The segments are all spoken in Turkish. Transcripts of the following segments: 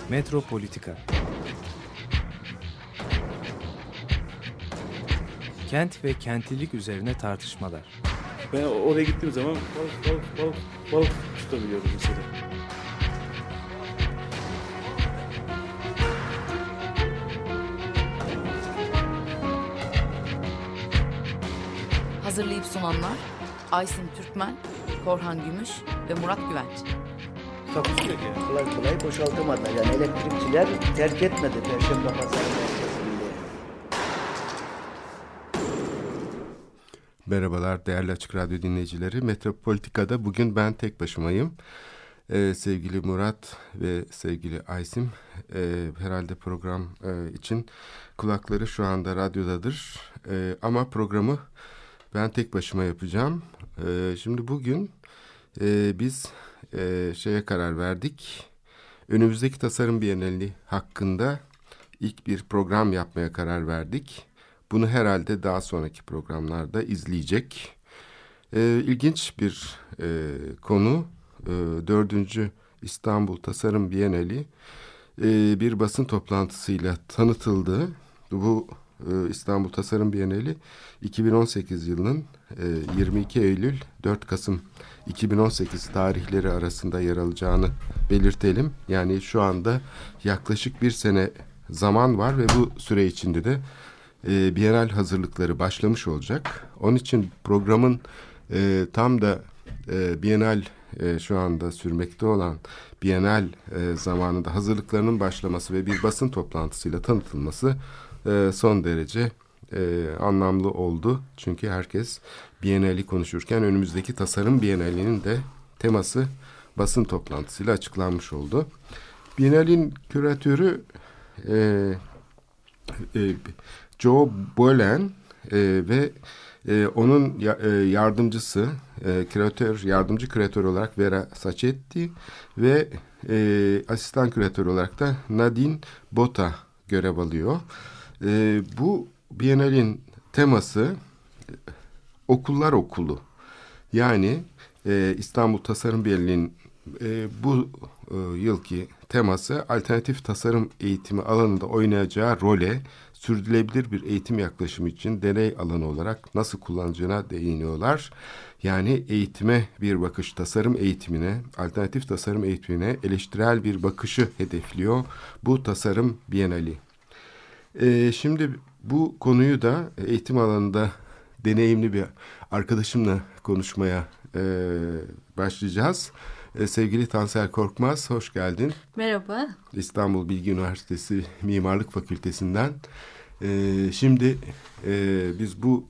Metropolitika. Kent ve kentlilik üzerine tartışmalar. Ben oraya gittiğim zaman balık tutabiliyorum mesela. Hazırlayıp sunanlar Aysin Türkmen, Korhan Gümüş ve Murat Güvenç. Takusuyor ki. Kolay kolay boşaltamadılar. Yani elektrikçiler terk etmedi Perşembe Pazarı merkezinde. Merhabalar değerli Açık Radyo dinleyicileri. Metropolitika'da bugün ben tek başımayım. Sevgili Murat ve sevgili Aysim herhalde program için kulakları şu anda radyodadır. Ama programı ben tek başıma yapacağım. Şimdi bugün biz şeye karar verdik. Önümüzdeki Tasarım Bienali hakkında ilk bir program yapmaya karar verdik. Bunu herhalde daha sonraki programlarda izleyecek. İlginç bir konu. 4. İstanbul Tasarım Bienali bir basın toplantısıyla tanıtıldı. Bu İstanbul Tasarım Bienali 2018 yılının 22 Eylül 4 Kasım 2018 tarihleri arasında yer alacağını belirtelim. Yani şu anda yaklaşık bir sene zaman var ve bu süre içinde de Bienal hazırlıkları başlamış olacak. Onun için programın tam da Bienal şu anda sürmekte olan Bienal zamanında hazırlıklarının başlaması ve bir basın toplantısıyla tanıtılması son derece anlamlı oldu. Çünkü herkes Bienali konuşurken önümüzdeki Tasarım Bienali'nin de teması basın toplantısıyla açıklanmış oldu. Bienal'in küratörü Joe Bolen ve onun yardımcısı yardımcı küratör olarak Vera Sacchetti ve asistan küratör olarak da Nadine Botta görev alıyor. Bu Bienal'in teması Okullar Okulu. Yani İstanbul Tasarım Bienali'nin bu yılki teması alternatif tasarım eğitimi alanında oynayacağı role sürdürülebilir bir eğitim yaklaşımı için deney alanı olarak nasıl kullanacağına değiniyorlar. Yani eğitime bir bakış, tasarım eğitimine, alternatif tasarım eğitimine eleştirel bir bakışı hedefliyor bu Tasarım Bienali. Şimdi bu konuyu da eğitim alanında deneyimli bir arkadaşımla konuşmaya başlayacağız. Sevgili Tansel Korkmaz, hoş geldin. Merhaba. İstanbul Bilgi Üniversitesi Mimarlık Fakültesinden. Şimdi biz bu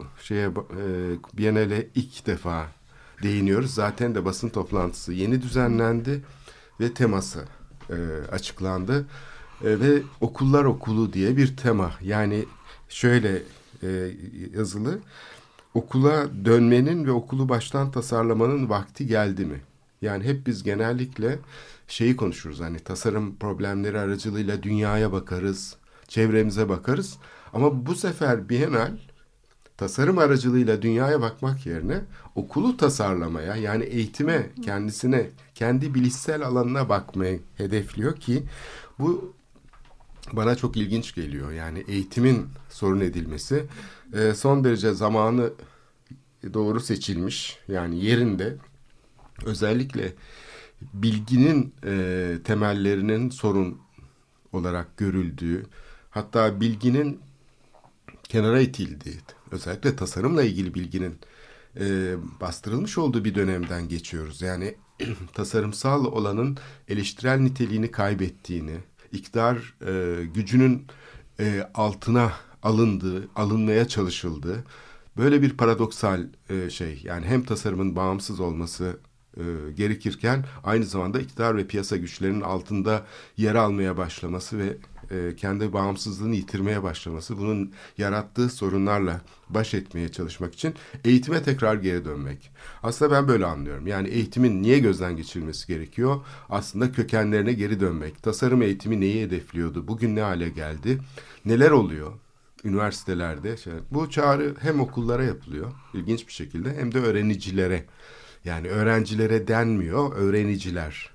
Bienale ilk defa değiniyoruz. Zaten de basın toplantısı yeni düzenlendi ve teması açıklandı. Ve Okullar Okulu diye bir tema. Yani şöyle yazılı: okula dönmenin ve okulu baştan tasarlamanın vakti geldi mi? Yani hep biz genellikle şeyi konuşuruz, hani tasarım problemleri aracılığıyla dünyaya bakarız, çevremize bakarız. Ama bu sefer Bienal tasarım aracılığıyla dünyaya bakmak yerine okulu tasarlamaya, yani eğitime, kendisine, kendi bilişsel alanına bakmayı hedefliyor ki bu bana çok ilginç geliyor. Yani eğitimin sorun edilmesi son derece zamanı doğru seçilmiş, yani yerinde. Özellikle bilginin temellerinin sorun olarak görüldüğü, hatta bilginin kenara itildiği, özellikle tasarımla ilgili bilginin bastırılmış olduğu bir dönemden geçiyoruz. Yani tasarımsal olanın eleştirel niteliğini kaybettiğini, iktidar gücünün altına alınmaya çalışıldığı, böyle bir paradoksal yani hem tasarımın bağımsız olması gerekirken aynı zamanda iktidar ve piyasa güçlerinin altında yer almaya başlaması ve kendi bağımsızlığını yitirmeye başlaması, bunun yarattığı sorunlarla baş etmeye çalışmak için eğitime tekrar geri dönmek. Aslında ben böyle anlıyorum. Yani eğitimin niye gözden geçirilmesi gerekiyor? Aslında kökenlerine geri dönmek. Tasarım eğitimi neyi hedefliyordu? Bugün ne hale geldi? Neler oluyor üniversitelerde? Bu çağrı hem okullara yapılıyor ilginç bir şekilde, hem de öğrenicilere. Yani öğrencilere denmiyor, öğreniciler.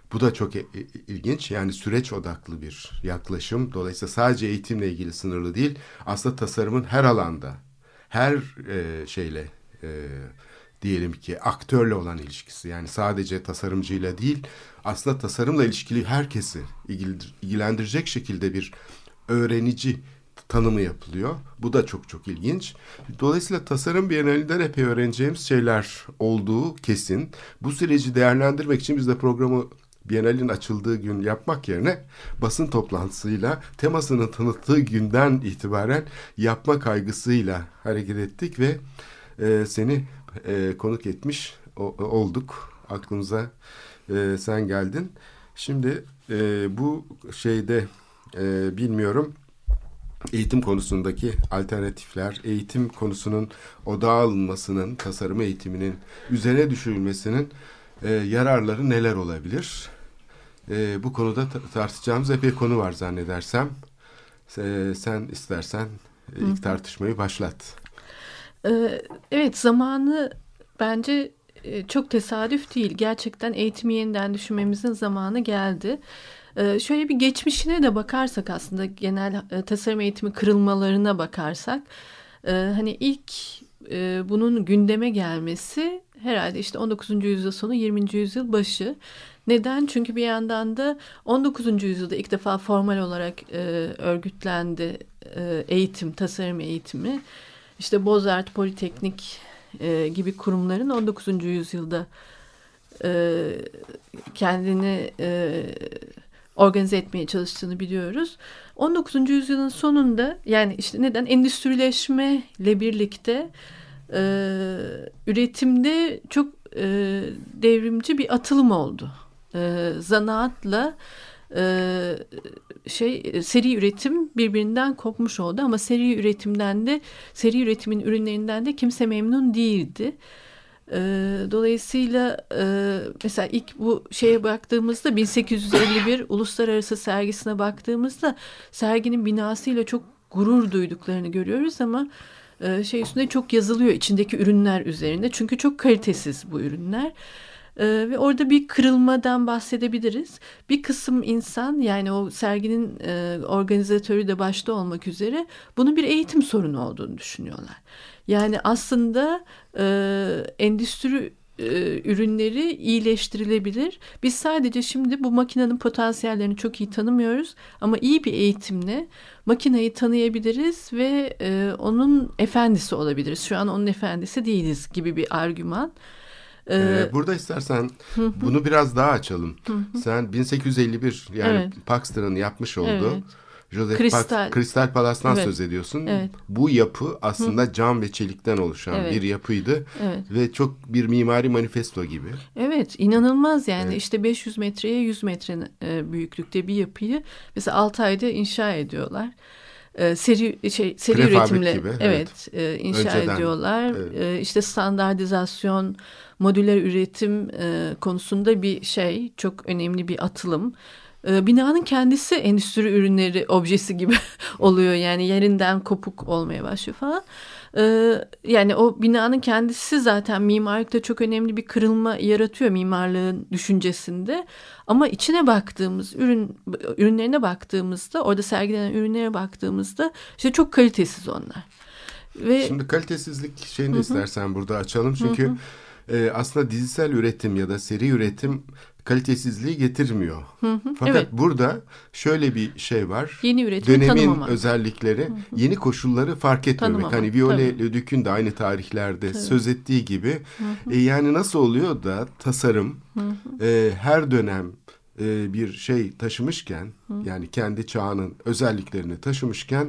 Bu da çok ilginç. Yani süreç odaklı bir yaklaşım. Dolayısıyla sadece eğitimle ilgili sınırlı değil. Aslında tasarımın her alanda, her şeyle diyelim ki aktörle olan ilişkisi. Yani sadece tasarımcıyla değil, aslında tasarımla ilişkili herkesi ilgilendirecek şekilde bir öğrenici tanımı yapılıyor. Bu da çok çok ilginç. Dolayısıyla tasarım bienalinden epey öğreneceğimiz şeyler olduğu kesin. Bu süreci değerlendirmek için biz de programı Bienalin açıldığı gün yapmak yerine basın toplantısıyla temasını tanıttığı günden itibaren yapma kaygısıyla hareket ettik ve seni konuk etmiş olduk. Aklımıza sen geldin. Şimdi bu şeyde bilmiyorum, eğitim konusundaki alternatifler, eğitim konusunun odağa alınmasının, tasarım eğitiminin üzerine düşürülmesinin yararları neler olabilir? Bu konuda tartışacağımız epey konu var zannedersem. Sen istersen ilk tartışmayı başlat. Evet, zamanı bence çok tesadüf değil. Gerçekten eğitimi yeniden düşünmemizin zamanı geldi. Şöyle bir geçmişine de bakarsak, aslında genel tasarım eğitimi kırılmalarına bakarsak, hani ilk bunun gündeme gelmesi herhalde işte 19. yüzyıl sonu 20. yüzyıl başı. Neden? Çünkü bir yandan da 19. yüzyılda ilk defa formal olarak örgütlendi eğitim, tasarım eğitimi. İşte Bozart, Politeknik gibi kurumların 19. yüzyılda kendini organize etmeye çalıştığını biliyoruz. 19. yüzyılın sonunda, yani işte neden? Endüstrileşmeyle birlikte üretimde çok devrimci bir atılım oldu. Zanaatla seri üretim birbirinden kopmuş oldu, ama seri üretimin ürünlerinden de kimse memnun değildi. Dolayısıyla mesela ilk bu şeye baktığımızda 1851 uluslararası sergisine baktığımızda serginin binasıyla çok gurur duyduklarını görüyoruz, ama üstünde çok yazılıyor içindeki ürünler üzerinde, çünkü çok kalitesiz bu ürünler. Ve orada bir kırılmadan bahsedebiliriz. Bir kısım insan, yani o serginin organizatörü de başta olmak üzere, bunun bir eğitim sorunu olduğunu düşünüyorlar. Yani aslında endüstri ürünleri iyileştirilebilir. Biz sadece şimdi bu makinenin potansiyellerini çok iyi tanımıyoruz, ama iyi bir eğitimle makineyi tanıyabiliriz ve onun efendisi olabiliriz. Şu an onun efendisi değiliz gibi bir argüman. Burada istersen bunu biraz daha açalım. Sen 1851, yani Paxton'ın yapmış olduğu Joseph Crystal Palace'dan söz ediyorsun. Evet. Bu yapı aslında cam ve çelikten oluşan bir yapıydı. Evet. Ve çok bir mimari manifesto gibi. Evet, inanılmaz yani. İşte 500 metreye 100 metre büyüklükte bir yapıyı mesela 6 ayda inşa ediyorlar. Seri üretimle gibi, inşa önceden ediyorlar. Evet. İşte standartizasyon, modüler üretim konusunda bir çok önemli bir atılım. Binanın kendisi endüstri ürünleri objesi gibi oluyor, yani yerinden kopuk olmaya başlıyor falan. Yani o binanın kendisi zaten mimarlıkta çok önemli bir kırılma yaratıyor mimarlığın düşüncesinde. Ama içine baktığımız ürünlerine baktığımızda, orada sergilenen ürünlere baktığımızda işte çok kalitesiz onlar. Ve şimdi kalitesizlik şeyini de istersen burada açalım, çünkü aslında dizisel üretim ya da seri üretim kalitesizliği getirmiyor. Fakat burada şöyle bir şey var. Yeni üretimi dönemin tanımama. özellikleri, yeni koşulları fark etmemek. Tanımama. Hani Viollet-le-Duc'un da aynı tarihlerde söz ettiği gibi. Yani nasıl oluyor da tasarım her dönem bir şey taşımışken, yani kendi çağının özelliklerini taşımışken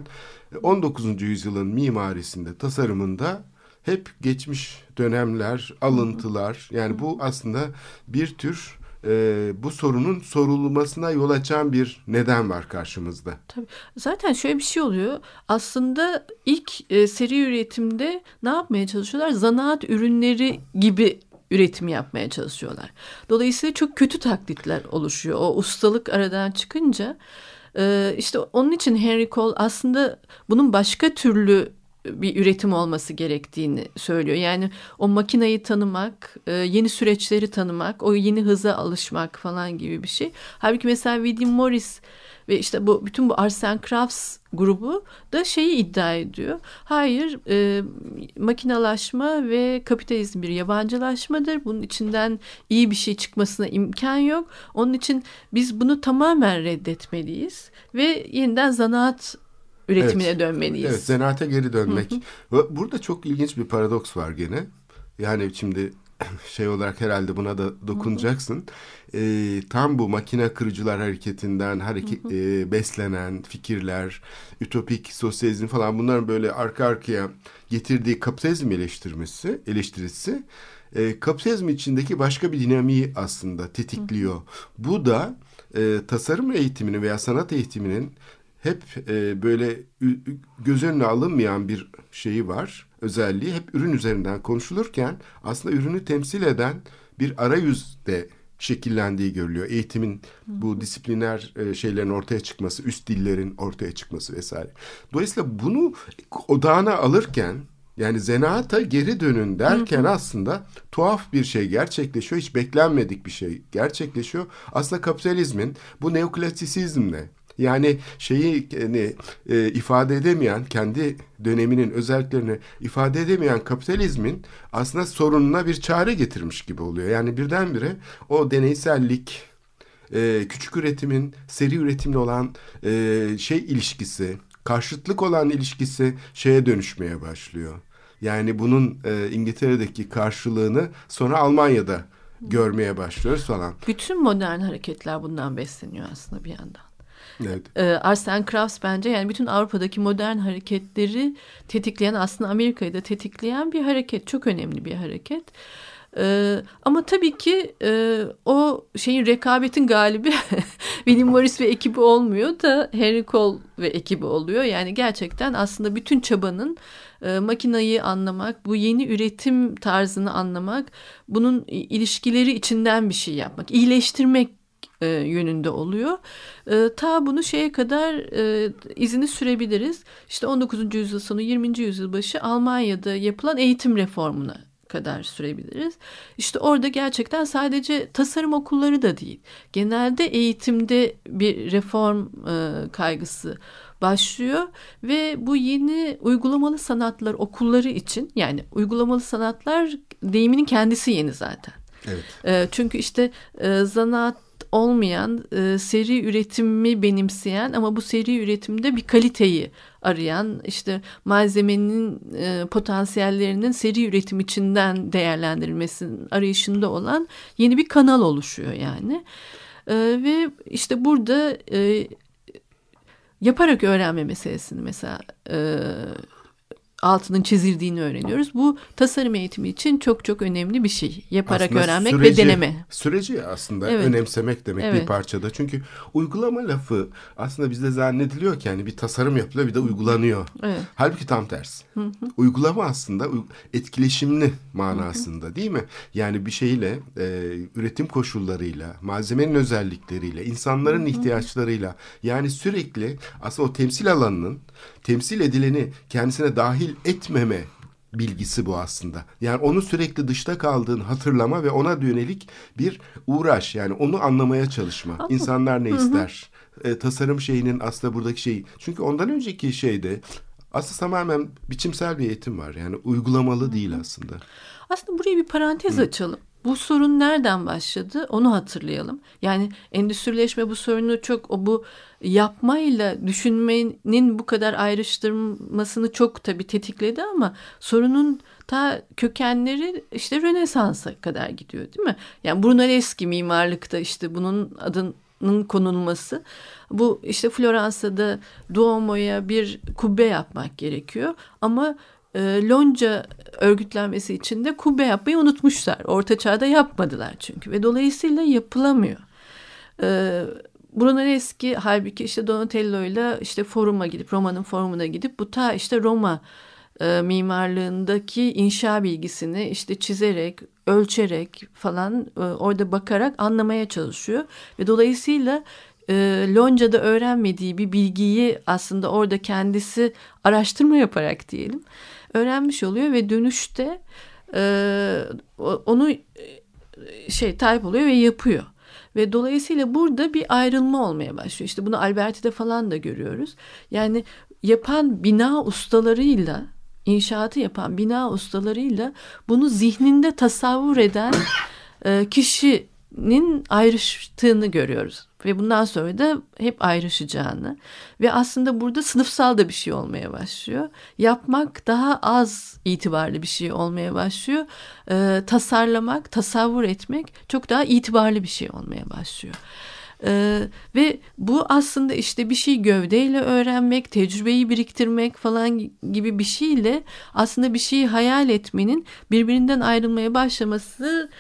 19. yüzyılın mimarisinde, tasarımında hep geçmiş dönemler, alıntılar, yani bu aslında bir tür bu sorunun sorulmasına yol açan bir neden var karşımızda. Tabii. Zaten şöyle bir şey oluyor. Aslında ilk seri üretimde ne yapmaya çalışıyorlar? Zanaat ürünleri gibi üretim yapmaya çalışıyorlar. Dolayısıyla çok kötü taklitler oluşuyor. O ustalık aradan çıkınca işte onun için Henry Cole aslında bunun başka türlü bir üretim olması gerektiğini söylüyor. Yani o makinayı tanımak, yeni süreçleri tanımak, o yeni hıza alışmak falan gibi bir şey. Halbuki mesela William Morris ve işte bütün bu Arts and Crafts grubu da şeyi iddia ediyor. Hayır, makinalaşma ve kapitalizm bir yabancılaşmadır. Bunun içinden iyi bir şey çıkmasına imkan yok. Onun için biz bunu tamamen reddetmeliyiz ve yeniden zanaat üretimine dönmeliyiz. Evet, zanaate geri dönmek. Burada çok ilginç bir paradoks var gene. Yani şimdi şey olarak herhalde buna da dokunacaksın. Tam bu makine kırıcılar hareketinden beslenen fikirler, ütopik sosyalizm falan, bunların böyle arka arkaya getirdiği kapitalizm eleştirisi kapitalizm içindeki başka bir dinamiği aslında tetikliyor. Bu da tasarım eğitiminin veya sanat eğitiminin hep böyle göz önüne alınmayan bir şeyi var, özelliği. Hep ürün üzerinden konuşulurken aslında ürünü temsil eden bir arayüzde şekillendiği görülüyor. Eğitimin bu disipliner şeylerin ortaya çıkması, üst dillerin ortaya çıkması vesaire. Dolayısıyla bunu odağına alırken, yani zanaata geri dönün derken aslında tuhaf bir şey gerçekleşiyor. Hiç beklenmedik bir şey gerçekleşiyor. Aslında kapitalizmin bu neoklasisizmle, yani ifade edemeyen, kendi döneminin özelliklerini ifade edemeyen kapitalizmin aslında sorununa bir çare getirmiş gibi oluyor. Yani birdenbire o küçük üretimin seri üretimle olan ilişkisi, karşıtlık olan ilişkisi şeye dönüşmeye başlıyor. Yani bunun İngiltere'deki karşılığını sonra Almanya'da görmeye başlıyoruz falan. Bütün modern hareketler bundan besleniyor aslında bir yandan. Evet. Arts and Crafts bence yani bütün Avrupa'daki modern hareketleri tetikleyen, aslında Amerika'yı da tetikleyen bir hareket. Çok önemli bir hareket. Ama tabii ki o rekabetin galibi William Morris ve ekibi olmuyor da Henry Cole ve ekibi oluyor. Yani gerçekten aslında bütün çabanın makinayı anlamak, bu yeni üretim tarzını anlamak, bunun ilişkileri içinden bir şey yapmak, iyileştirmek yönünde oluyor. Ta bunu kadar izini sürebiliriz. İşte 19. yüzyıl sonu 20. yüzyıl başı Almanya'da yapılan eğitim reformuna kadar sürebiliriz. İşte orada gerçekten sadece tasarım okulları da değil, genelde eğitimde bir reform kaygısı başlıyor ve bu yeni uygulamalı sanatlar okulları için, yani uygulamalı sanatlar deyiminin kendisi yeni zaten. Evet. Çünkü işte zanaat olmayan, seri üretimi benimseyen ama bu seri üretimde bir kaliteyi arayan, işte malzemenin potansiyellerinin seri üretim içinden değerlendirilmesinin arayışında olan yeni bir kanal oluşuyor yani. Ve işte burada yaparak öğrenme meselesini mesela altının çizildiğini öğreniyoruz. Bu tasarım eğitimi için çok çok önemli bir şey. Yaparak aslında öğrenmek ve deneme. Süreci aslında Evet. önemsemek demek Evet. bir parçada. Çünkü uygulama lafı aslında bizde zannediliyor ki yani bir tasarım yapılıyor, bir de uygulanıyor. Evet. Halbuki tam tersi. Uygulama aslında etkileşimli manasında, değil mi? Yani bir şeyle, üretim koşullarıyla, malzemenin özellikleriyle, insanların ihtiyaçlarıyla, yani sürekli aslında o temsil alanının temsil edileni kendisine dahil etmeme bilgisi bu aslında. Yani onu sürekli dışta kaldığını hatırlama ve ona yönelik bir uğraş. Yani onu anlamaya çalışma. İnsanlar ne ister? Tasarım şeyinin aslında buradaki şeyi. Çünkü ondan önceki şeyde aslında tamamen biçimsel bir eğitim var. Yani uygulamalı değil aslında. Aslında buraya bir parantez açalım. Bu sorun nereden başladı? Onu hatırlayalım. Yani endüstrileşme bu sorunu çok, bu yapmayla düşünmenin bu kadar ayrıştırmasını çok tabii tetikledi ama sorunun ta kökenleri işte Rönesans'a kadar gidiyor, değil mi? Yani Brunelleschi mimarlıkta işte bunun adının konulması. Bu işte Floransa'da Duomo'ya bir kubbe yapmak gerekiyor ama lonca örgütlenmesi için de kubbe yapmayı unutmuşlar. Orta Çağ'da yapmadılar çünkü ve dolayısıyla yapılamıyor. Brunelleschi halbuki işte Donatello'yla işte foruma gidip, Roma'nın forumuna gidip bu ta işte Roma mimarlığındaki inşa bilgisini işte çizerek, ölçerek falan orada bakarak anlamaya çalışıyor ve dolayısıyla Lonca'da öğrenmediği bir bilgiyi aslında orada kendisi araştırma yaparak diyelim öğrenmiş oluyor ve dönüşte onu talip oluyor ve yapıyor. Ve dolayısıyla burada bir ayrılma olmaya başlıyor. İşte bunu Alberti'de falan da görüyoruz. Yani yapan bina ustalarıyla, inşaatı yapan bina ustalarıyla bunu zihninde tasavvur eden kişinin ayrıştığını görüyoruz. Ve bundan sonra da hep ayrışacağını. Ve aslında burada sınıfsal da bir şey olmaya başlıyor. Yapmak daha az itibarlı bir şey olmaya başlıyor. Tasarlamak, tasavvur etmek çok daha itibarlı bir şey olmaya başlıyor. Ve bu aslında işte bir şey gövdeyle öğrenmek, tecrübeyi biriktirmek falan gibi bir şeyle aslında bir şeyi hayal etmenin birbirinden ayrılmaya başlaması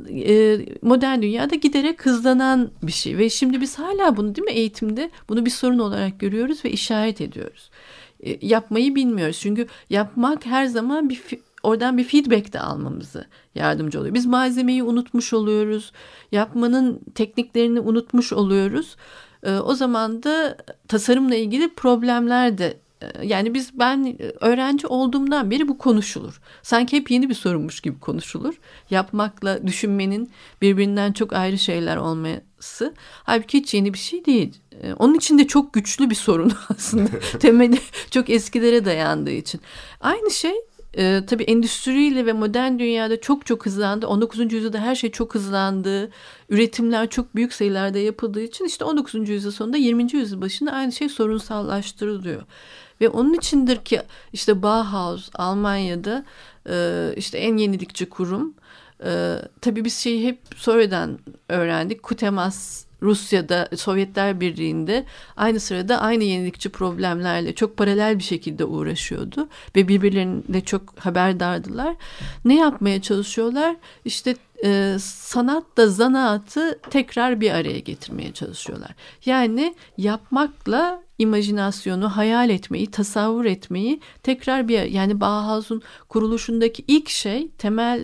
modern dünyada giderek hızlanan bir şey. Ve şimdi biz hala bunu değil mi eğitimde bunu bir sorun olarak görüyoruz ve işaret ediyoruz. Yapmayı bilmiyoruz çünkü yapmak her zaman oradan bir feedback de almamızı yardımcı oluyor. Biz malzemeyi unutmuş oluyoruz. Yapmanın tekniklerini unutmuş oluyoruz. O zaman da tasarımla ilgili problemler de yani ben öğrenci olduğumdan beri bu konuşulur. Sanki hep yeni bir sorunmuş gibi konuşulur. Yapmakla düşünmenin birbirinden çok ayrı şeyler olması. Halbuki hiç yeni bir şey değil. Onun için de çok güçlü bir sorun aslında. Temeli çok eskilere dayandığı için. Aynı şey tabii endüstriyle ve modern dünyada çok hızlandı. 19. yüzyılda her şey çok hızlandı. Üretimler çok büyük sayılarda yapıldığı için işte 19. yüzyıl sonunda 20. yüzyıl başında aynı şey sorunsallaştırılıyor. Ve onun içindir ki işte Bauhaus Almanya'da işte en yenilikçi kurum. Tabii biz şeyi hep sonradan öğrendik. Kutemas Rusya'da, Sovyetler Birliği'nde aynı sırada aynı yenilikçi problemlerle çok paralel bir şekilde uğraşıyordu. Ve birbirlerine çok haberdardılar. Ne yapmaya çalışıyorlar? İşte sanatla zanaatı tekrar bir araya getirmeye çalışıyorlar. Yani yapmakla imajinasyonu, hayal etmeyi, tasavvur etmeyi tekrar yani Bauhaus'un kuruluşundaki ilk temel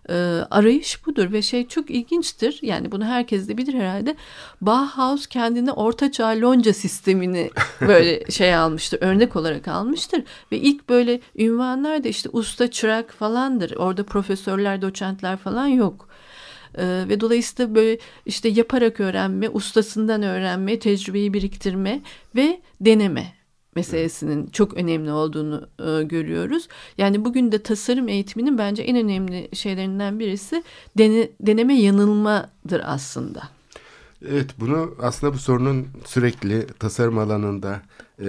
arayış budur ve çok ilginçtir. Yani bunu herkes de bilir herhalde. Bauhaus kendine ortaçağ lonca sistemini böyle almıştır, örnek olarak almıştır ve ilk böyle ünvanlar da işte usta çırak falandır. Orada profesörler, doçentler falan yok. Ve dolayısıyla böyle işte yaparak öğrenme, ustasından öğrenme, tecrübeyi biriktirme ve deneme meselesinin çok önemli olduğunu görüyoruz. Yani bugün de tasarım eğitiminin bence en önemli şeylerinden birisi deneme yanılmadır aslında. Evet, bunu aslında bu sorunun sürekli tasarım alanında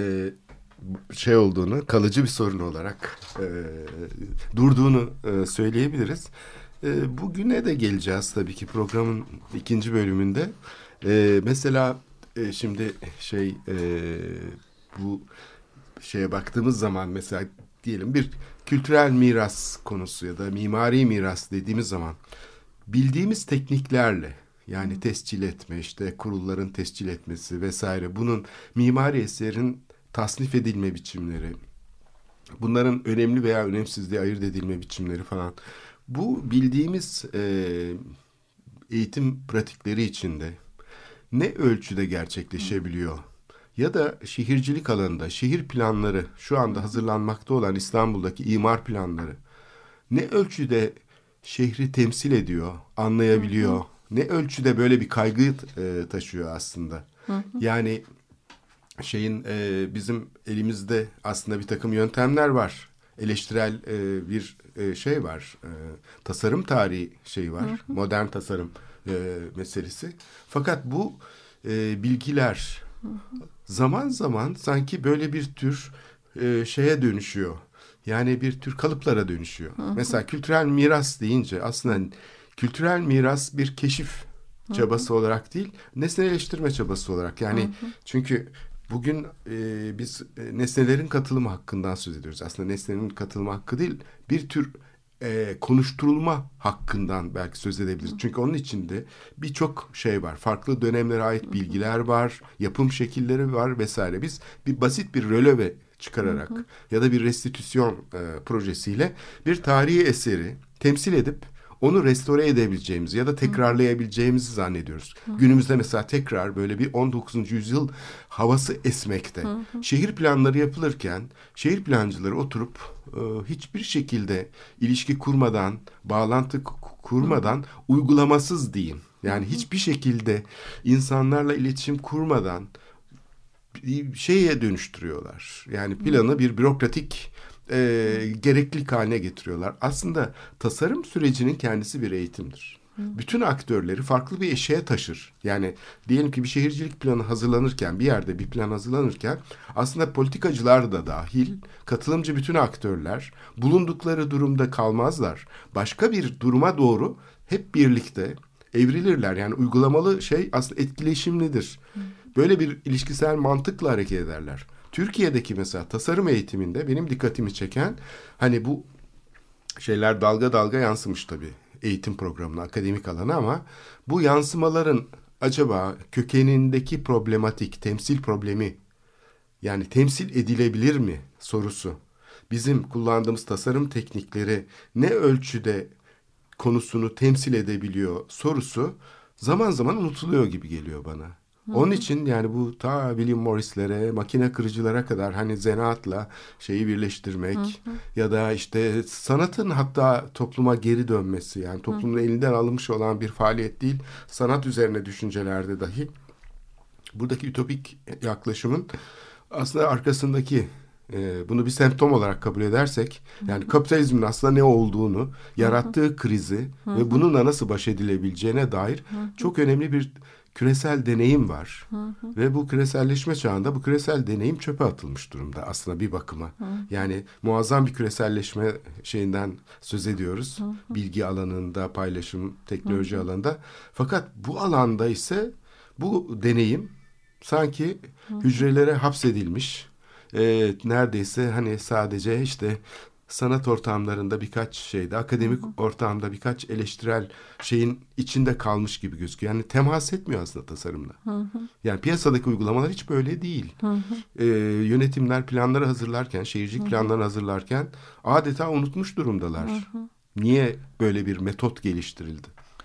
olduğunu, kalıcı bir sorun olarak durduğunu söyleyebiliriz. Bugüne de geleceğiz tabii ki programın ikinci bölümünde. Mesela şimdi bu baktığımız zaman mesela diyelim bir kültürel miras konusu ya da mimari miras dediğimiz zaman bildiğimiz tekniklerle yani tescil etme, işte kurulların tescil etmesi vesaire, bunun mimari eserin tasnif edilme biçimleri, bunların önemli veya önemsiz diye ayırt edilme biçimleri falan, bu bildiğimiz eğitim pratikleri içinde ne ölçüde gerçekleşebiliyor? Ya da şehircilik alanında şehir planları, şu anda hazırlanmakta olan İstanbul'daki imar planları ne ölçüde şehri temsil ediyor, anlayabiliyor? Ne ölçüde böyle bir kaygı taşıyor aslında? Yani bizim elimizde aslında bir takım yöntemler var. Eleştirel bir var. Tasarım tarihi var. Modern tasarım meselesi. Fakat bu bilgiler zaman zaman sanki böyle bir tür dönüşüyor. Yani bir tür kalıplara dönüşüyor. Mesela kültürel miras deyince aslında kültürel miras bir keşif çabası olarak değil, nesneleştirme çabası olarak. Yani çünkü bugün biz nesnelerin katılımı hakkından söz ediyoruz. Aslında nesnenin katılma hakkı değil, bir tür konuşturulma hakkından belki söz edebiliriz. Çünkü onun içinde birçok var. Farklı dönemlere ait bilgiler var, yapım şekilleri var vesaire. Biz basit bir röleve çıkararak ya da bir restitüsyon projesiyle bir tarihi eseri temsil edip onu restore edebileceğimizi ya da tekrarlayabileceğimizi zannediyoruz. Günümüzde mesela tekrar böyle bir 19. yüzyıl havası esmekte. Şehir planları yapılırken şehir plancıları oturup hiçbir şekilde ilişki kurmadan, bağlantı kurmadan, uygulamasız diyeyim. Yani hiçbir şekilde insanlarla iletişim kurmadan bir şeye dönüştürüyorlar. Yani planı bir bürokratik gereklilik haline getiriyorlar. Aslında tasarım sürecinin kendisi bir eğitimdir. Bütün aktörleri farklı bir eşeğe taşır. Yani diyelim ki bir şehircilik planı hazırlanırken, bir yerde bir plan hazırlanırken aslında politikacılar da dahil, katılımcı bütün aktörler bulundukları durumda kalmazlar. Başka bir duruma doğru hep birlikte evrilirler. Yani uygulamalı şey aslında etkileşimlidir. Böyle bir ilişkisel mantıkla hareket ederler. Türkiye'deki mesela tasarım eğitiminde benim dikkatimi çeken hani bu şeyler dalga dalga yansımış tabii eğitim programına, akademik alana ama bu yansımaların acaba kökenindeki problematik, temsil problemi yani temsil edilebilir mi sorusu. Bizim kullandığımız tasarım teknikleri ne ölçüde konusunu temsil edebiliyor sorusu zaman zaman unutuluyor gibi geliyor bana. Onun için yani bu ta William Morris'lere, makine kırıcılara kadar hani zanaatla şeyi birleştirmek ya da işte sanatın hatta topluma geri dönmesi yani toplumun elinden alınmış olan bir faaliyet değil, sanat üzerine düşüncelerde dahi buradaki ütopik yaklaşımın aslında arkasındaki bunu bir semptom olarak kabul edersek yani kapitalizmin aslında ne olduğunu, yarattığı krizi ve bununla nasıl baş edilebileceğine dair çok önemli bir küresel deneyim var. Ve bu küreselleşme çağında bu küresel deneyim çöpe atılmış durumda aslında bir bakıma. Yani muazzam bir küreselleşme şeyinden söz ediyoruz. Bilgi alanında, paylaşım, teknoloji alanında. Fakat bu alanda ise bu deneyim sanki hücrelere hapsedilmiş. Neredeyse hani sadece işte sanat ortamlarında birkaç şeyde, akademik ortamda birkaç eleştirel şeyin içinde kalmış gibi gözüküyor. Yani temas etmiyor aslında tasarımla. Yani piyasadaki uygulamalar hiç böyle değil. Yönetimler planları hazırlarken, şehircilik planlarını hazırlarken adeta unutmuş durumdalar. Niye böyle bir metot geliştirildi?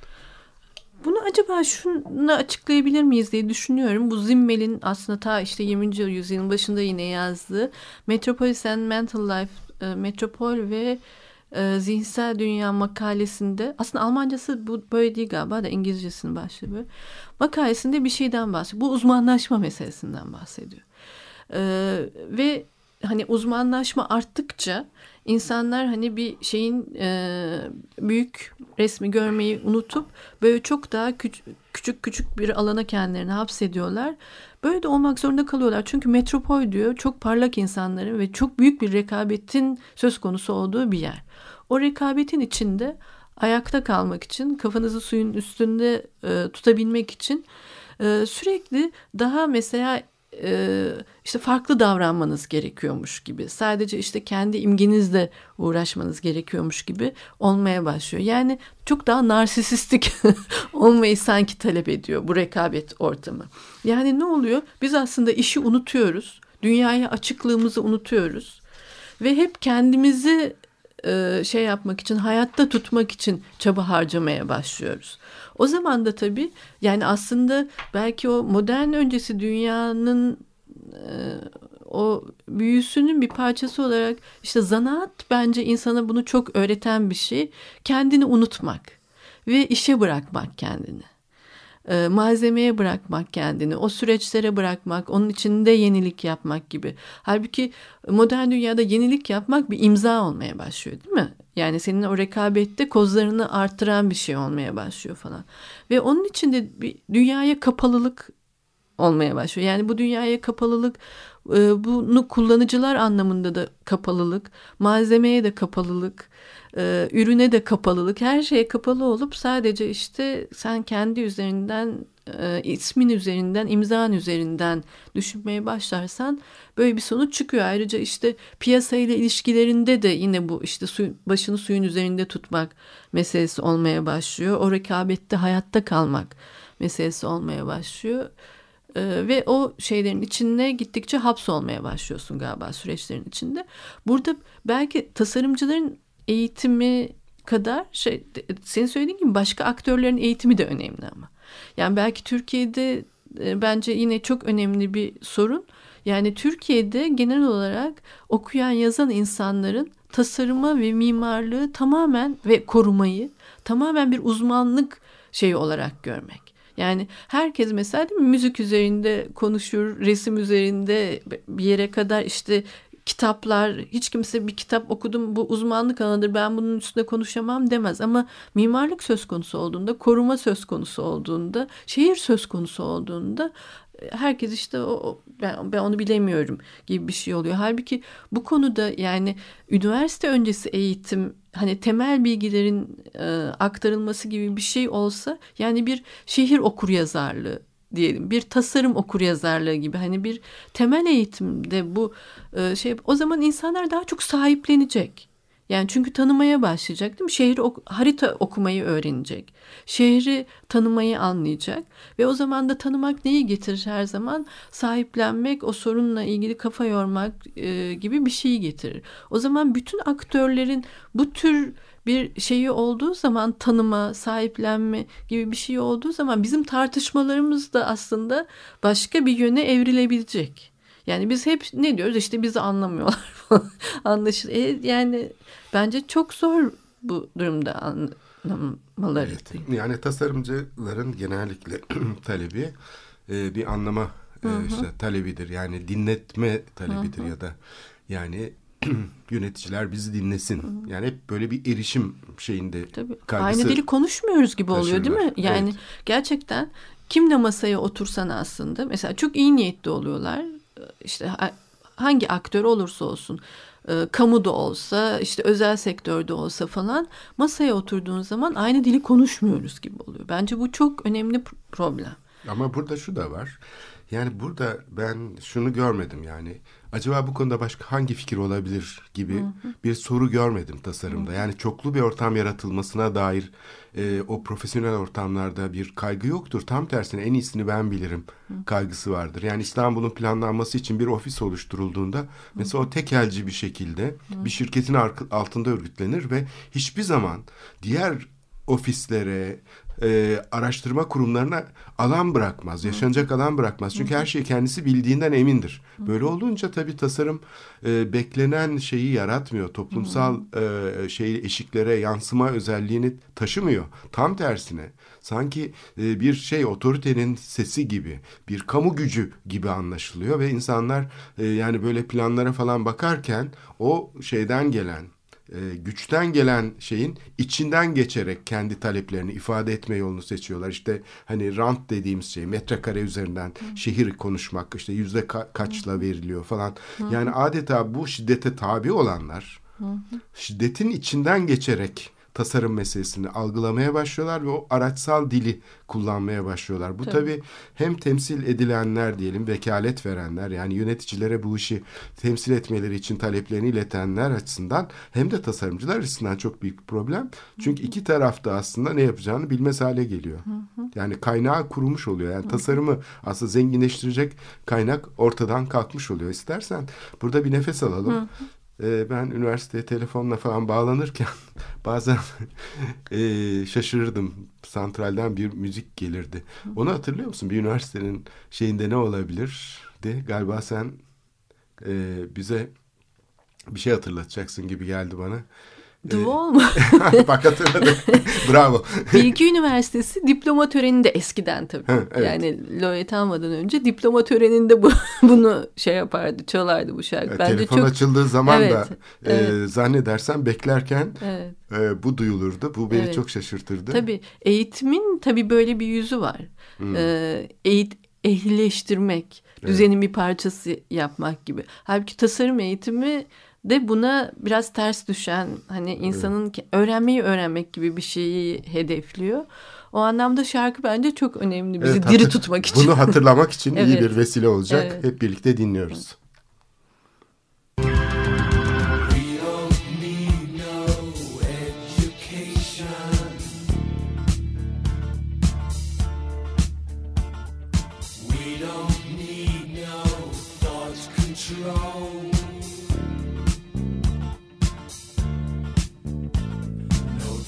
Bunu acaba şunu açıklayabilir miyiz diye düşünüyorum. Bu Zimmel'in aslında ta işte 20. yüzyılın başında yine yazdığı Metropolis and Mental Life, Metropol ve Zihinsel Dünya makalesinde, aslında Almancası bu böyle değil galiba da İngilizcesinin başlığı böyle. Makalesinde bir şeyden bahsediyor. Bu uzmanlaşma meselesinden bahsediyor. Ve hani uzmanlaşma arttıkça insanlar hani bir şeyin büyük resmi görmeyi unutup böyle çok daha küçük bir alana kendilerini hapsediyorlar. Böyle de olmak zorunda kalıyorlar. Çünkü metropol diyor çok parlak insanların ve çok büyük bir rekabetin söz konusu olduğu bir yer. O rekabetin içinde ayakta kalmak için, kafanızı suyun üstünde tutabilmek için sürekli daha mesela işte farklı davranmanız gerekiyormuş gibi, sadece işte kendi imgenizle uğraşmanız gerekiyormuş gibi olmaya başlıyor. Yani çok daha narsisistik olmayı sanki talep ediyor bu rekabet ortamı. Yani ne oluyor? Biz aslında işi unutuyoruz, dünyaya açıklığımızı unutuyoruz ve hep kendimizi şey yapmak için, hayatta tutmak için çaba harcamaya başlıyoruz. O zaman da tabii yani aslında belki o modern öncesi dünyanın o büyüsünün bir parçası olarak işte zanaat bence insana bunu çok öğreten bir şey. Kendini unutmak ve işe bırakmak kendini. Malzemeye bırakmak kendini, o süreçlere bırakmak, onun içinde yenilik yapmak gibi. Halbuki modern dünyada yenilik yapmak bir imza olmaya başlıyor, değil mi? Yani senin o rekabette kozlarını artıran bir şey olmaya başlıyor falan. Ve onun içinde bir dünyaya kapalılık olmaya başlıyor. Yani bu dünyaya kapalılık, bunu kullanıcılar anlamında da kapalılık, malzemeye de kapalılık, ürüne de kapalılık, her şeye kapalı olup sadece işte sen kendi üzerinden, ismin üzerinden, imzan üzerinden düşünmeye başlarsan böyle bir sonuç çıkıyor. Ayrıca işte piyasayla ilişkilerinde de yine bu işte başını suyun üzerinde tutmak meselesi olmaya başlıyor. O rekabette hayatta kalmak meselesi olmaya başlıyor. Ve o şeylerin içine gittikçe hapsolmaya başlıyorsun galiba süreçlerin içinde. Burada belki tasarımcıların eğitimi kadar senin söylediğin gibi başka aktörlerin eğitimi de önemli ama. Yani belki Türkiye'de bence yine çok önemli bir sorun. Yani Türkiye'de genel olarak okuyan yazan insanların tasarıma ve mimarlığı tamamen ve korumayı tamamen bir uzmanlık şeyi olarak görmek. Yani herkes mesela değil mi, müzik üzerinde konuşur, resim üzerinde bir yere kadar işte kitaplar, hiç kimse bir kitap okudum bu uzmanlık alanıdır ben bunun üstünde konuşamam demez. Ama mimarlık söz konusu olduğunda, koruma söz konusu olduğunda, şehir söz konusu olduğunda herkes işte ben onu bilemiyorum gibi bir şey oluyor. Halbuki bu konuda yani üniversite öncesi eğitim hani temel bilgilerin aktarılması gibi bir şey olsa yani bir şehir okuryazarlığı diyelim, bir tasarım okuryazarlığı gibi hani bir temel eğitimde bu o zaman insanlar daha çok sahiplenecek. Yani çünkü tanımaya başlayacak değil mi? Şehri harita okumayı öğrenecek. Şehri tanımayı anlayacak. Ve o zaman da tanımak neyi getirir her zaman? Sahiplenmek, o sorunla ilgili kafa yormak gibi bir şeyi getirir. O zaman bütün aktörlerin bu tür bir şeyi olduğu zaman tanıma, sahiplenme gibi bir şey olduğu zaman bizim tartışmalarımız da aslında başka bir yöne evrilebilecek. Yani biz hep ne diyoruz işte bizi anlamıyorlar falan. Anlaşılır. Yani bence çok zor bu durumda anlamaları. Evet. Yani tasarımcıların genellikle talebi bir anlama işte talebidir. Yani dinletme talebidir ya da yani yöneticiler bizi dinlesin. Yani hep böyle bir erişim şeyinde Tabii. kaygısı. Aynı dili konuşmuyoruz gibi oluyor değil mi? Yani evet. Gerçekten kimle masaya otursan aslında mesela çok iyi niyetli oluyorlar. İşte hangi aktör olursa olsun, kamuda olsa, işte özel sektörde olsa falan masaya oturduğun zaman aynı dili konuşmuyoruz gibi oluyor. Bence bu çok önemli problem. Ama burada şu da var. Yani burada ben şunu görmedim yani. Acaba bu konuda başka hangi fikir olabilir gibi bir soru görmedim tasarımda. Yani çoklu bir ortam yaratılmasına dair o profesyonel ortamlarda bir kaygı yoktur. Tam tersine en iyisini ben bilirim kaygısı vardır. Yani İstanbul'un planlanması için bir ofis oluşturulduğunda mesela o tekelci bir şekilde bir şirketin altında örgütlenir ve hiçbir zaman diğer ofislere, araştırma kurumlarına alan bırakmaz, yaşanacak alan bırakmaz. Çünkü her şeyi kendisi bildiğinden emindir. Böyle olunca tabii tasarım beklenen şeyi yaratmıyor. Toplumsal eşiklere yansıma özelliğini taşımıyor. Tam tersine sanki bir otoritenin sesi gibi, bir kamu gücü gibi anlaşılıyor ve insanlar yani böyle planlara falan bakarken o şeyden gelen güçten gelen şeyin içinden geçerek kendi taleplerini ifade etme yolunu seçiyorlar. İşte hani rant dediğimiz şey, metrekare üzerinden şehir konuşmak, işte yüzde kaçla veriliyor falan. Yani adeta bu şiddete tabi olanlar şiddetin içinden geçerek tasarım meselesini algılamaya başlıyorlar ve o araçsal dili kullanmaya başlıyorlar. Bu tabii hem temsil edilenler diyelim, vekalet verenler yani yöneticilere bu işi temsil etmeleri için taleplerini iletenler açısından hem de tasarımcılar açısından çok büyük bir problem. Çünkü iki taraf da aslında ne yapacağını bilmez hale geliyor. Yani kaynağı kurumuş oluyor. Yani tasarımı aslında zenginleştirecek kaynak ortadan kalkmış oluyor. İstersen burada bir nefes alalım. Ben üniversiteye telefonla falan bağlanırken bazen şaşırırdım. Santralden bir müzik gelirdi. Onu hatırlıyor musun? Bir üniversitenin şeyinde ne olabilirdi? Galiba sen bize bir şey hatırlatacaksın gibi geldi bana. The Wall mu? Bak hatırladım. Bravo. Bilgi Üniversitesi diploma töreninde eskiden tabii. Evet. Yani laureat almadan önce diploma töreninde bunu yapardı, çalardı bu şarkı. Bence Telefon çok açıldığı zaman evet, da zannedersem beklerken evet. Bu duyulurdu. Bu beni Evet. çok şaşırtırdı. Tabii eğitimin tabii böyle bir yüzü var. Ehlileştirmek, düzenin bir parçası yapmak gibi. Halbuki tasarım eğitimi de buna biraz ters düşen hani insanın öğrenmeyi öğrenmek gibi bir şeyi hedefliyor. O anlamda şarkı bence çok önemli bizi diri tutmak için. Bunu hatırlamak için iyi Evet. bir vesile olacak. Evet. Hep birlikte dinliyoruz. No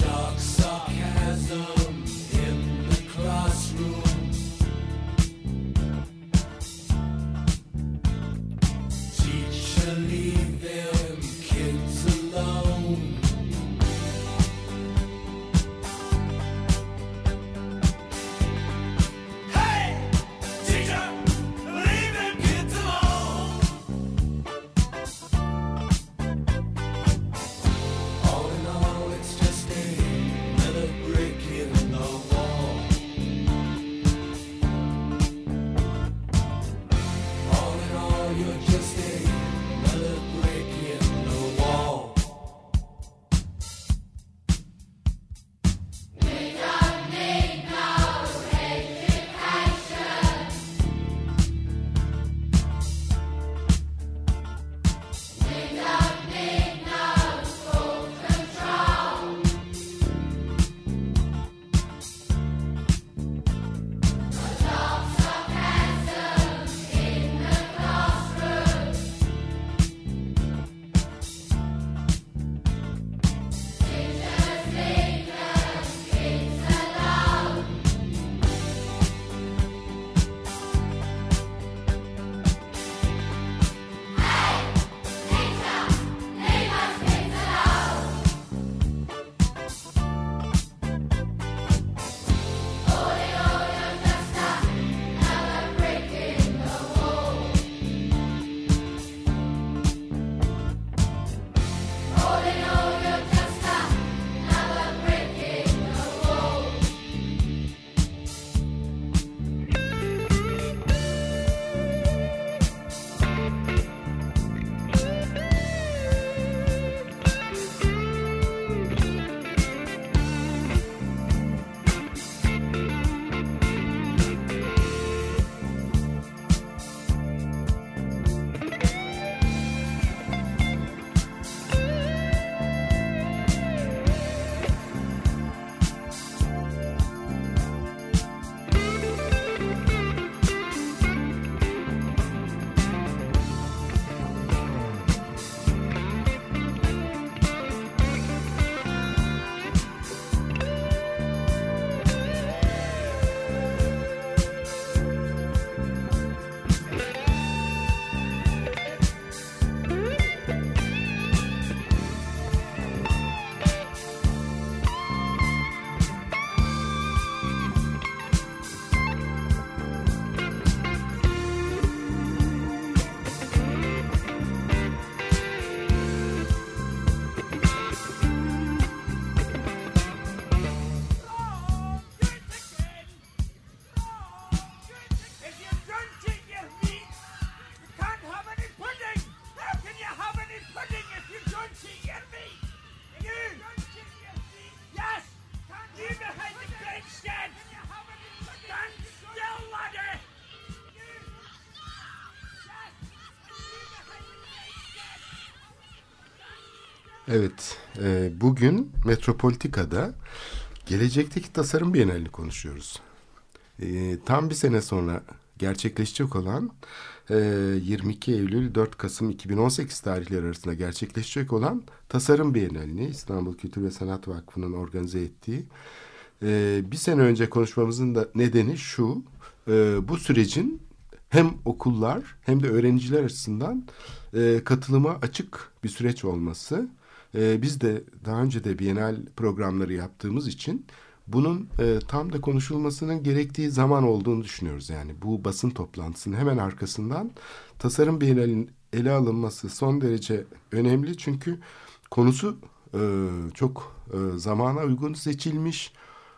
Evet, bugün Metropolitika'da gelecekteki tasarım bienalini konuşuyoruz. Tam bir sene sonra gerçekleşecek olan 22 Eylül 4 Kasım 2018 tarihleri arasında gerçekleşecek olan Tasarım Bienalini İstanbul Kültür ve Sanat Vakfı'nın organize ettiği. Bir sene önce konuşmamızın da nedeni şu, bu sürecin hem okullar hem de öğrenciler açısından katılıma açık bir süreç olması. Biz de daha önce de Bienal programları yaptığımız için bunun tam da konuşulmasının gerektiği zaman olduğunu düşünüyoruz. Yani bu basın toplantısının hemen arkasından Tasarım Bienali'nin ele alınması son derece önemli. Çünkü konusu çok zamana uygun seçilmiş.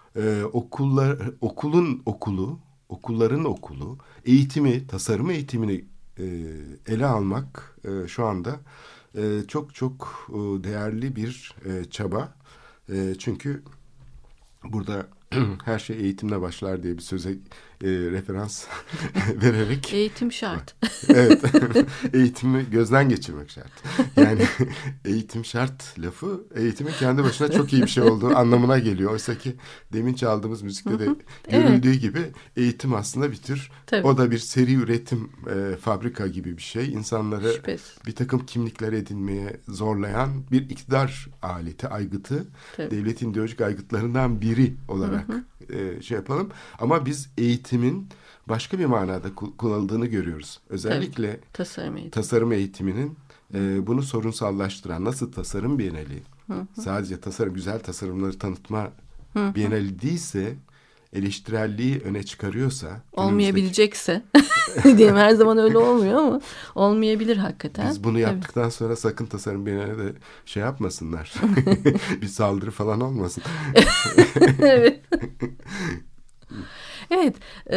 Okulların okulu, eğitimi, tasarım eğitimini ele almak şu anda çok çok değerli bir çaba. Çünkü burada her şey eğitimle başlar diye bir söze referans vererek. Eğitim şart. Evet, eğitimi gözden geçirmek şart. Yani eğitim şart lafı eğitimin kendi başına çok iyi bir şey olduğu anlamına geliyor. Oysa ki demin çaldığımız müzikte de görüldüğü gibi eğitim aslında bir tür, o da bir seri üretim fabrika gibi bir şey. İnsanları bir takım kimlikler edinmeye zorlayan bir iktidar aleti, aygıtı. Devletin ideolojik aygıtlarından biri olarak şey yapalım. Ama biz eğitimin başka bir manada kullanıldığını görüyoruz. Özellikle tasarım eğitiminin bunu sorunsallaştıran, nasıl tasarım bienali sadece güzel tasarımları tanıtma bienali değilse, eleştirelliği öne çıkarıyorsa, olmayabilecekse diyeyim, her zaman öyle olmuyor ama olmayabilir hakikaten. Biz bunu yaptıktan sonra sakın tasarım bienali de şey yapmasınlar. Bir saldırı falan olmasın. Evet. Evet,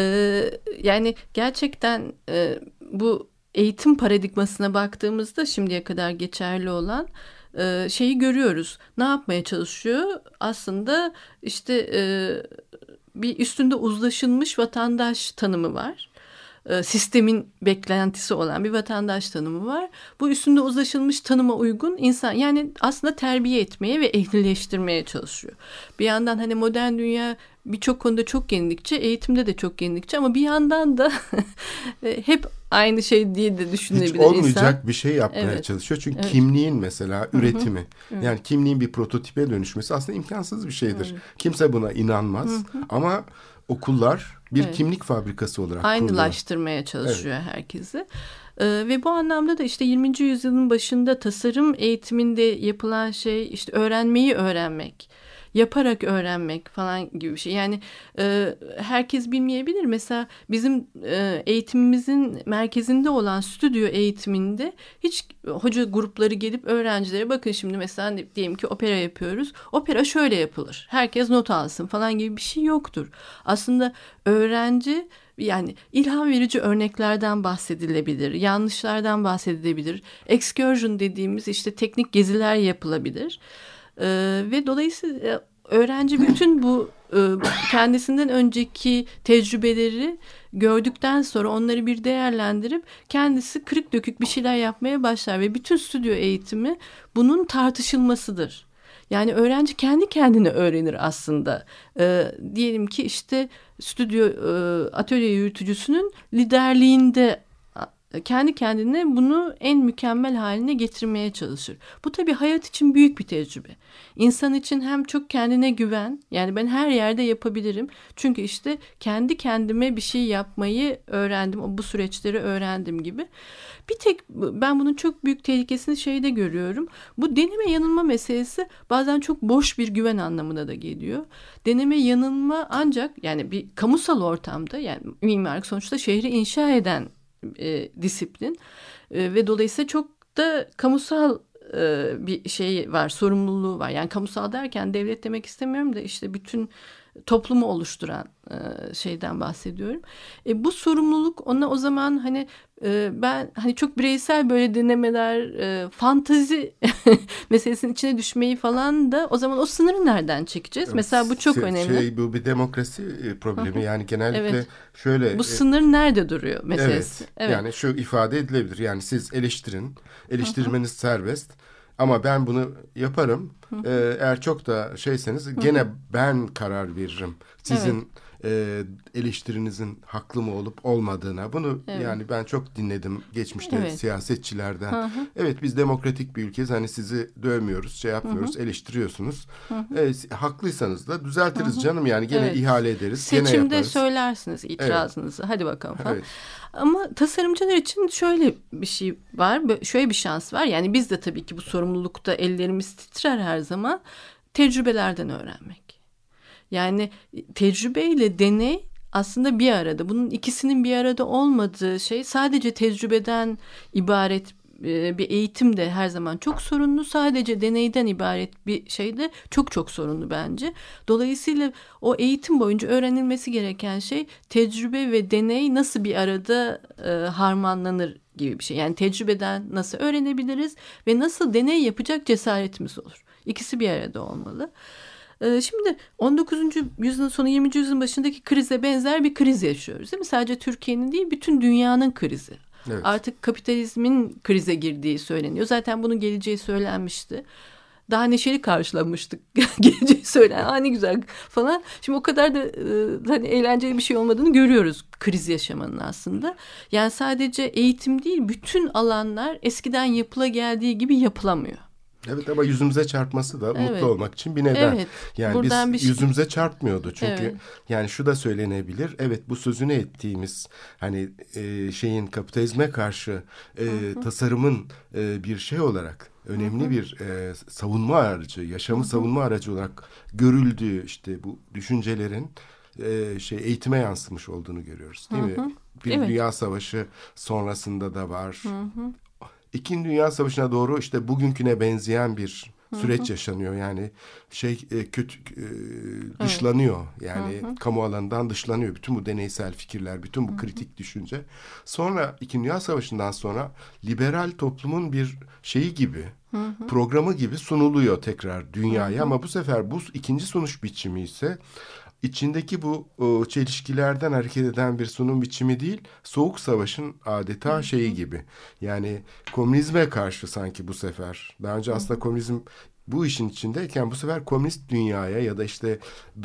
yani gerçekten bu eğitim paradigmasına baktığımızda şimdiye kadar geçerli olan şeyi görüyoruz. Ne yapmaya çalışıyor? Aslında işte bir üstünde uzlaşılmış vatandaş tanımı var. Sistemin beklentisi olan bir vatandaş tanımı var. Bu üstünde uzlaşılmış tanıma uygun insan, yani aslında terbiye etmeye ve ehlileştirmeye çalışıyor. Bir yandan hani modern dünya birçok konuda çok yenilikçi, eğitimde de çok yenilikçi ama bir yandan da hep aynı şey diye de düşünebilir insan. Hiç olmayacak bir şey yapmaya çalışıyor. Çünkü kimliğin mesela üretimi, yani kimliğin bir prototipe dönüşmesi aslında imkansız bir şeydir. Kimse buna inanmaz ama okullar bir kimlik fabrikası olarak aynılaştırmaya çalışıyor herkesi. Ve bu anlamda da işte 20. yüzyılın başında tasarım eğitiminde yapılan şey işte öğrenmeyi öğrenmek, yaparak öğrenmek falan gibi bir şey. Yani herkes bilmeyebilir. Mesela bizim eğitimimizin merkezinde olan stüdyo eğitiminde hiç hoca grupları gelip öğrencilere bakın şimdi mesela diyelim ki opera yapıyoruz. Opera şöyle yapılır. Herkes not alsın falan gibi bir şey yoktur. Aslında öğrenci, yani ilham verici örneklerden bahsedilebilir, yanlışlardan bahsedilebilir. Excursion dediğimiz işte teknik geziler yapılabilir. Ve dolayısıyla öğrenci bütün bu kendisinden önceki tecrübeleri gördükten sonra onları bir değerlendirip kendisi kırık dökük bir şeyler yapmaya başlar ve bütün stüdyo eğitimi bunun tartışılmasıdır. Yani öğrenci kendi kendine öğrenir aslında. Diyelim ki işte stüdyo atölye yürütücüsünün liderliğinde kendi kendine bunu en mükemmel haline getirmeye çalışır. Bu tabii hayat için büyük bir tecrübe. İnsan için hem çok kendine güven, yani ben her yerde yapabilirim. Çünkü işte kendi kendime bir şey yapmayı öğrendim, bu süreçleri öğrendim gibi. Bir tek ben bunun çok büyük tehlikesini şeyde görüyorum. Bu deneme yanılma meselesi bazen çok boş bir güven anlamına da geliyor. Deneme yanılma ancak yani bir kamusal ortamda, yani mimarlık sonuçta şehri inşa eden disiplin ve dolayısıyla çok da kamusal bir şey var, sorumluluğu var. Yani kamusal derken devlet demek istemiyorum da işte bütün toplumu oluşturan şeyden bahsediyorum. Bu sorumluluk ona o zaman hani ben hani çok bireysel böyle denemeler, fantazi meselesinin içine düşmeyi falan da o zaman o sınırı nereden çekeceğiz? Evet, mesela bu çok önemli. Bu bir demokrasi problemi. Yani genellikle şöyle. Bu sınır nerede duruyor meselesi? Evet. Yani şu ifade edilebilir. Yani siz eleştirin. Eleştirmeniz serbest. Ama ben bunu yaparım. Eğer çok da şeyseniz gene ben karar veririm. Sizin eleştirinizin haklı mı olup olmadığına. Bunu yani ben çok dinledim geçmişte siyasetçilerden. Evet, biz demokratik bir ülkeyiz. Hani sizi dövmüyoruz, şey yapmıyoruz, eleştiriyorsunuz. Haklıysanız da düzeltiriz canım, yani gene ihale ederiz. Seçimde gene yaparız. söylersiniz itirazınızı. Hadi bakalım falan. Evet. Ama tasarımcılar için şöyle bir şey var. Şöyle bir şans var. Yani biz de tabii ki bu sorumlulukta ellerimiz titrer her zaman. Tecrübelerden öğrenmek. Yani tecrübeyle deney aslında bir arada. Bunun ikisinin bir arada olmadığı şey, sadece tecrübeden ibaret bir eğitim de her zaman çok sorunlu. Sadece deneyden ibaret bir şey de çok çok sorunlu bence. Dolayısıyla o eğitim boyunca öğrenilmesi gereken şey, tecrübe ve deney nasıl bir arada harmanlanır gibi bir şey. Yani tecrübeden nasıl öğrenebiliriz ve nasıl deney yapacak cesaretimiz olur. İkisi bir arada olmalı. Şimdi 19. yüzyılın sonu 20. yüzyılın başındaki krize benzer bir kriz yaşıyoruz, değil mi? Sadece Türkiye'nin değil, bütün dünyanın krizi. Evet. Artık kapitalizmin krize girdiği söyleniyor. Zaten bunun geleceği söylenmişti. Daha neşeli karşılanmıştık geleceği söylenen. Ne güzel falan. Şimdi o kadar da hani eğlenceli bir şey olmadığını görüyoruz kriz yaşamanın aslında. Yani sadece eğitim değil, bütün alanlar eskiden yapıla geldiği gibi yapılamıyor. Evet, ama yüzümüze çarpması da mutlu olmak için bir neden. Evet, yani buradan biz yüzümüze çarpmıyordu. Çünkü yani şu da söylenebilir. Evet, bu sözünü ettiğimiz hani şeyin, kapitalizme karşı tasarımın bir şey olarak önemli bir savunma aracı, yaşamı savunma aracı olarak görüldüğü işte bu düşüncelerin eğitime yansımış olduğunu görüyoruz, değil mi? Bir Dünya Savaşı sonrasında da var. İkinci Dünya Savaşı'na doğru işte bugünküne benzeyen bir süreç yaşanıyor. Yani kötü dışlanıyor. Yani kamu alanından dışlanıyor. Bütün bu deneysel fikirler, bütün bu kritik düşünce. Sonra İkinci Dünya Savaşı'ndan sonra liberal toplumun bir şeyi gibi, programı gibi sunuluyor tekrar dünyaya. Ama bu sefer bu ikinci sunuş biçimi ise İçindeki bu çelişkilerden hareket eden bir sunum biçimi değil, Soğuk Savaş'ın adeta şeyi gibi. Yani komünizme karşı sanki bu sefer. Daha önce aslında komünizm bu işin içindeyken bu sefer komünist dünyaya ya da işte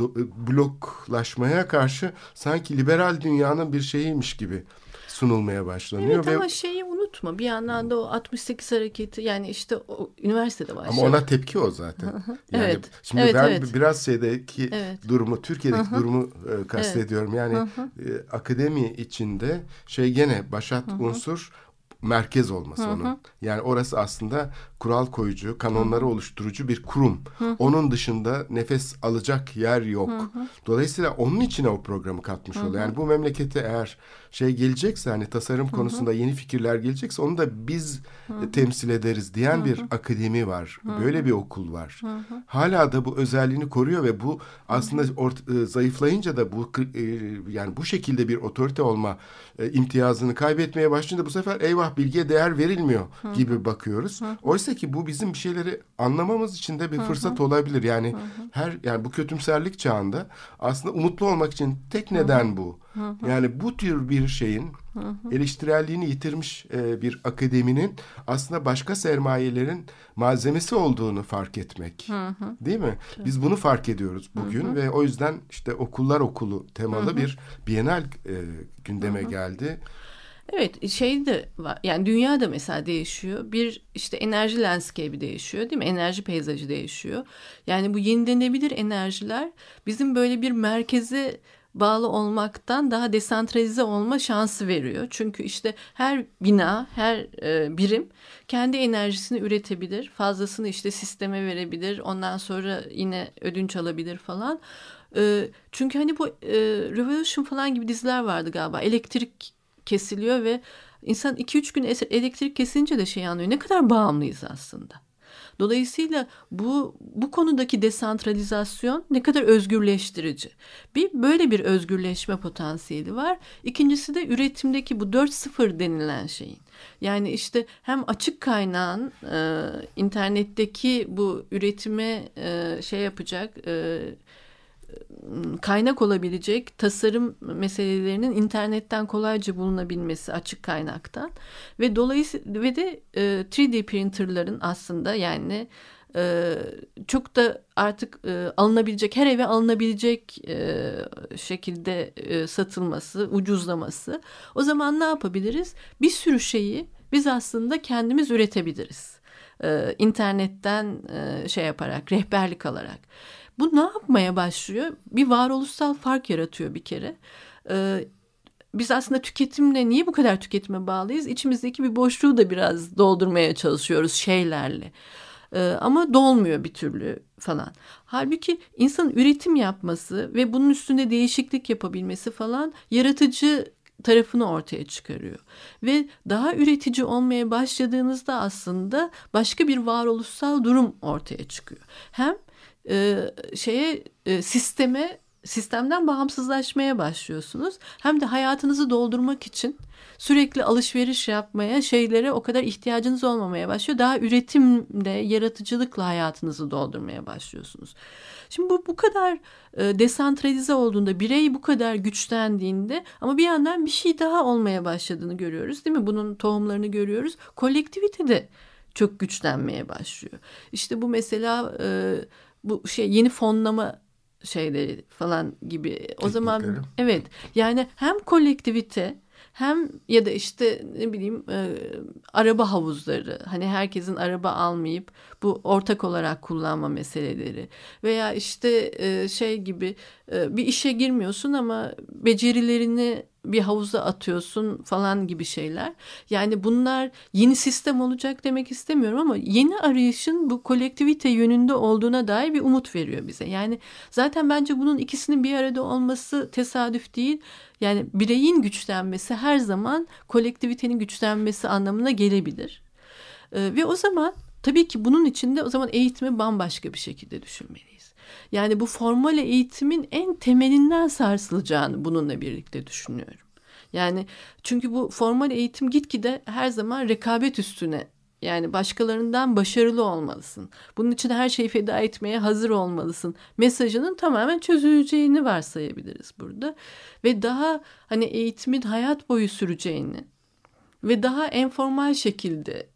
bloklaşmaya karşı sanki liberal dünyanın bir şeyiymiş gibi sunulmaya başlanıyor. Evet, ama şeyi unutma, bir yandan da o 68 hareketi, yani işte o üniversitede başlıyor. Ama ona tepki o zaten. Yani şimdi ben biraz şeydeki durumu, Türkiye'deki durumu kastediyorum. Yani akademi içinde gene başat unsur merkez olması onun. Yani orası aslında kural koyucu, kanonları oluşturucu bir kurum. Onun dışında nefes alacak yer yok. Dolayısıyla onun içine o programı katmış oluyor. Yani bu memlekete eğer gelecekse, hani tasarım konusunda yeni fikirler gelecekse, onu da biz temsil ederiz diyen bir akademi var. Böyle bir okul var. Hala da bu özelliğini koruyor ve bu aslında zayıflayınca da bu yani bu şekilde bir otorite olma imtiyazını kaybetmeye başlayınca bu sefer eyvah, bilgiye değer verilmiyor gibi bakıyoruz. Oysa ki bu bizim bir şeyleri anlamamız için de bir fırsat olabilir. Yani yani bu kötümserlik çağında aslında umutlu olmak için tek neden bu. Yani bu tür bir şeyin eleştirelliğini yitirmiş bir akademinin aslında başka sermayelerin malzemesi olduğunu fark etmek. Değil mi? Biz bunu fark ediyoruz bugün ve o yüzden işte okullar okulu temalı bir Bienal gündeme geldi. Evet, de var. Yani dünya da mesela değişiyor. Bir işte enerji landscape'i değişiyor, değil mi? Enerji peyzajı değişiyor. Yani bu yenilenebilir enerjiler bizim böyle bir merkeze bağlı olmaktan daha desantralize olma şansı veriyor. Çünkü işte her bina, her birim kendi enerjisini üretebilir. Fazlasını işte sisteme verebilir. Ondan sonra yine ödünç alabilir falan. Çünkü hani bu Revolution falan gibi diziler vardı galiba. Elektrik kesiliyor ve insan 2-3 gün elektrik kesince de anlıyor. Ne kadar bağımlıyız aslında. Dolayısıyla bu konudaki desantralizasyon ne kadar özgürleştirici. Böyle bir özgürleşme potansiyeli var. İkincisi de üretimdeki bu 4.0 denilen şeyin. Yani işte hem açık kaynağın internetteki bu üretime yapacak, kaynak olabilecek tasarım meselelerinin internetten kolayca bulunabilmesi açık kaynaktan ve dolayısıyla ve de 3D printerların aslında yani çok da artık alınabilecek, her eve alınabilecek şekilde satılması, ucuzlaması. O zaman ne yapabiliriz? Bir sürü şeyi biz aslında kendimiz üretebiliriz. İnternetten şey yaparak, rehberlik alarak. Bu ne yapmaya başlıyor? Bir varoluşsal fark yaratıyor bir kere. Biz aslında tüketimle niye bu kadar tüketime bağlıyız? İçimizdeki bir boşluğu da biraz doldurmaya çalışıyoruz şeylerle. Ama dolmuyor bir türlü falan. Halbuki insanın üretim yapması ve bunun üstünde değişiklik yapabilmesi falan yaratıcı tarafını ortaya çıkarıyor. Ve daha üretici olmaya başladığınızda aslında başka bir varoluşsal durum ortaya çıkıyor. Hem sistemden bağımsızlaşmaya başlıyorsunuz. Hem de hayatınızı doldurmak için sürekli alışveriş yapmaya, şeylere o kadar ihtiyacınız olmamaya başlıyor. Daha üretimle, yaratıcılıkla hayatınızı doldurmaya başlıyorsunuz. Şimdi bu kadar desantralize olduğunda, birey bu kadar güçlendiğinde ama bir yandan bir şey daha olmaya başladığını görüyoruz, değil mi? Bunun tohumlarını görüyoruz. Kolektivite de çok güçlenmeye başlıyor. İşte bu mesela bu yeni fonlama şeyleri falan gibi. O zaman evet, yani hem kolektivite hem ya da işte ne bileyim araba havuzları, hani herkesin araba almayıp bu ortak olarak kullanma meseleleri veya işte şey gibi bir işe girmiyorsun ama becerilerini bir havuza atıyorsun falan gibi şeyler. Yani bunlar yeni sistem olacak demek istemiyorum ama yeni arayışın bu kolektivite yönünde olduğuna dair bir umut veriyor bize. Yani zaten bence bunun ikisinin bir arada olması tesadüf değil. Yani bireyin güçlenmesi her zaman kolektivitenin güçlenmesi anlamına gelebilir. Ve o zaman tabii ki bunun içinde o zaman eğitimi bambaşka bir şekilde düşünmeliyiz. Yani bu formal eğitimin en temelinden sarsılacağını bununla birlikte düşünüyorum. Yani çünkü bu formal eğitim gitgide her zaman rekabet üstüne, yani başkalarından başarılı olmalısın. Bunun için her şeyi feda etmeye hazır olmalısın mesajının tamamen çözüleceğini varsayabiliriz burada. Ve daha hani eğitimin hayat boyu süreceğini ve daha enformal şekilde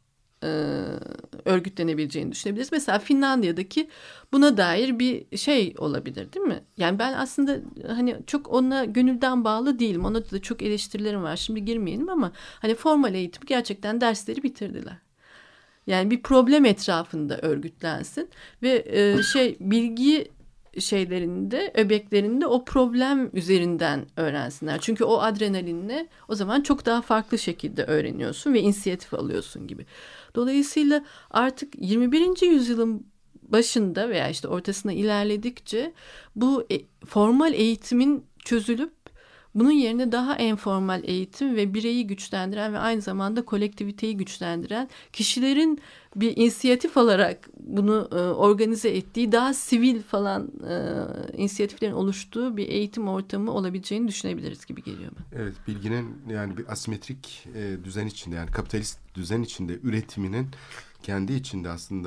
örgütlenebileceğini düşünebiliriz. Mesela Finlandiya'daki buna dair bir şey olabilir, değil mi? Yani ben aslında hani çok ona gönülden bağlı değilim. Ona da çok eleştirilerim var. Şimdi girmeyelim ama hani formal eğitim gerçekten dersleri bitirdiler. Yani bir problem etrafında örgütlensin ve bilgi şeylerinde, öbeklerinde o problem üzerinden öğrensinler. Çünkü o adrenalinle o zaman çok daha farklı şekilde öğreniyorsun ve inisiyatif alıyorsun gibi. Dolayısıyla artık 21. yüzyılın başında veya işte ortasına ilerledikçe bu formal eğitimin çözülüp bunun yerine daha enformal eğitim ve bireyi güçlendiren ve aynı zamanda kolektiviteyi güçlendiren kişilerin bir inisiyatif alarak bunu organize ettiği daha sivil falan inisiyatiflerin oluştuğu bir eğitim ortamı olabileceğini düşünebiliriz gibi geliyor bana. Evet, bilginin yani bir asimetrik düzen içinde, yani kapitalist düzen içinde üretiminin kendi içinde aslında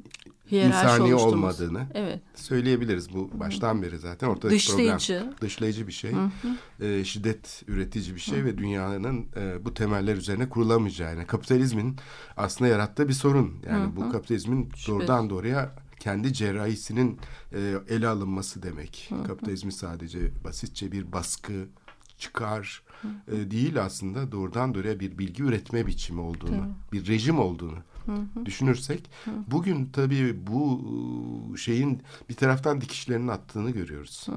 insani olmadığını söyleyebiliriz. Bu baştan beri zaten ortadaki problem. Dışlayıcı bir şey. Şiddet üretici bir şey ve dünyanın bu temeller üzerine kurulamayacağı. Yani kapitalizmin aslında yarattığı bir sorun. Yani bu kapitalizmin doğrudan doğruya kendi cerrahisinin ele alınması demek. Kapitalizmi sadece basitçe bir baskı, çıkar değil, aslında doğrudan doğruya bir bilgi üretme biçimi olduğunu, bir rejim olduğunu düşünürsek, bugün tabii bu şeyin bir taraftan dikişlerinin attığını görüyoruz.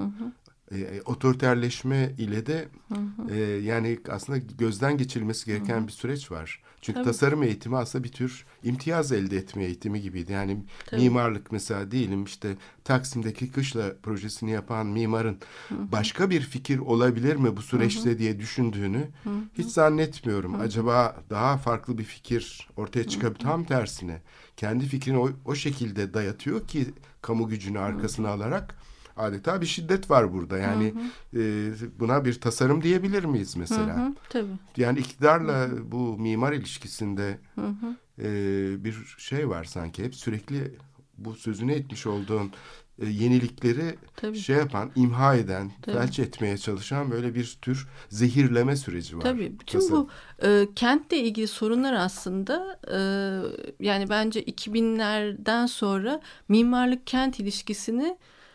Otoriterleşme ile de yani aslında gözden geçirilmesi gereken bir süreç var. Çünkü tasarım eğitimi aslında bir tür imtiyaz elde etme eğitimi gibiydi. Yani mimarlık mesela, diyelim işte Taksim'deki kışla projesini yapan mimarın başka bir fikir olabilir mi bu süreçte diye düşündüğünü hiç zannetmiyorum. Acaba daha farklı bir fikir ortaya çıkabilir, tam tersine kendi fikrini o şekilde dayatıyor ki kamu gücünü arkasına alarak. Adeta bir şiddet var burada. Yani buna bir tasarım diyebilir miyiz mesela? Tabii. Yani iktidarla bu mimar ilişkisinde bir şey var sanki. Hep sürekli bu sözünü etmiş olduğun yenilikleri Tabii. şey yapan, imha eden, Tabii. felç etmeye çalışan böyle bir tür zehirleme süreci var. Tabii. Bütün bu kentle ilgili sorunlar aslında yani bence 2000'lerden sonra mimarlık-kent ilişkisini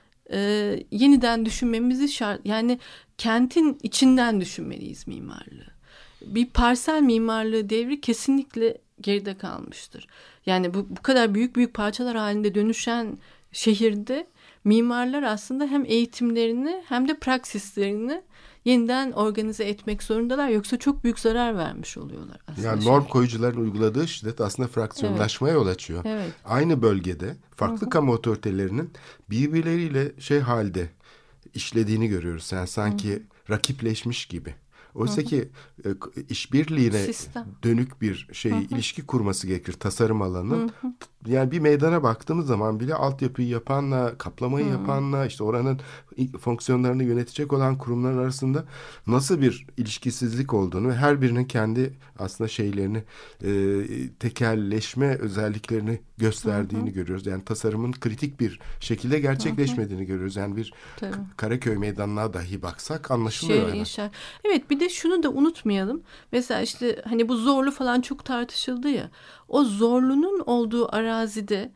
yeniden düşünmemizi şart. Yani kentin içinden düşünmeliyiz mimarlığı. Bir parsel mimarlığı devri kesinlikle geride kalmıştır. Yani bu kadar büyük parçalar halinde dönüşen şehirde mimarlar aslında hem eğitimlerini hem de praksislerini yeniden organize etmek zorundalar. Yoksa çok büyük zarar vermiş oluyorlar aslında. Yani norm koyucuların uyguladığı şiddet aslında fraksiyonlaşmaya yol açıyor. Evet. Aynı bölgede farklı kamu otoritelerinin birbirleriyle halde işlediğini görüyoruz. Yani sanki rakipleşmiş gibi. Oysa ki işbirliğine dönük bir ilişki kurması gerekir tasarım alanının. Yani bir meydana baktığımız zaman bile altyapıyı yapanla, kaplamayı yapanla, işte oranın fonksiyonlarını yönetecek olan kurumlar arasında nasıl bir ilişkisizlik olduğunu ve her birinin kendi aslında şeylerini, tekelleşme özelliklerini gösterdiğini görüyoruz. Yani tasarımın kritik bir şekilde gerçekleşmediğini görüyoruz. Yani bir Karaköy meydanına dahi baksak anlaşılıyor. Evet, bir de şunu da unutmayalım. Mesela işte hani bu Zorlu falan çok tartışıldı ya. O Zorlu'nun olduğu arazide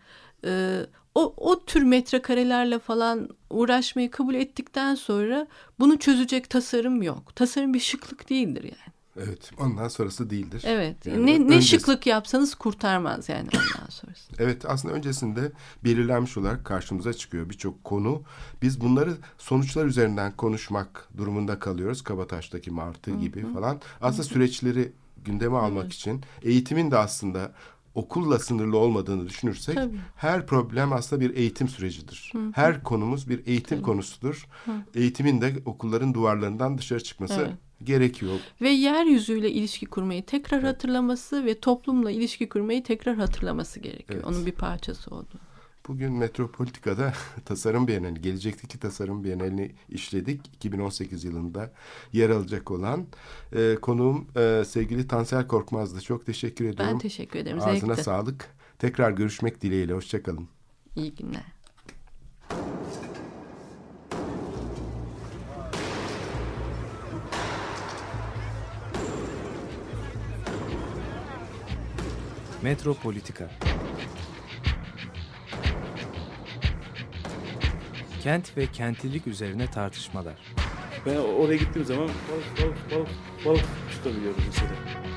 o tür metrekarelerle falan uğraşmayı kabul ettikten sonra bunu çözecek tasarım yok. Tasarım bir şıklık değildir yani. Evet, ondan sonrası değildir. Evet, yani ne şıklık yapsanız kurtarmaz yani ondan sonrası. Evet, aslında öncesinde belirlenmiş olarak karşımıza çıkıyor birçok konu. Biz bunları sonuçlar üzerinden konuşmak durumunda kalıyoruz. Kabataş'taki martı gibi falan. Aslında süreçleri gündeme almak için eğitimin de aslında okulla sınırlı olmadığını düşünürsek her problem aslında bir eğitim sürecidir. Her konumuz bir eğitim konusudur. Eğitimin de okulların duvarlarından dışarı çıkması gerekiyor. Ve yeryüzüyle ilişki kurmayı tekrar hatırlaması ve toplumla ilişki kurmayı tekrar hatırlaması gerekiyor. Onun bir parçası oldu. Bugün Metropolitika'da Tasarım Bienali, gelecekteki Tasarım Bienali'ni işledik. 2018 yılında yer alacak olan konuğum sevgili Tansel Korkmaz'dı. Çok teşekkür ediyorum. Ben teşekkür ederim. Ağzına sağlık. Tekrar görüşmek dileğiyle. Hoşçakalın. İyi günler. Metropolitika. Kent ve kentlilik üzerine tartışmalar. Ben oraya gittiğim zaman balık tutabiliyorum mesela.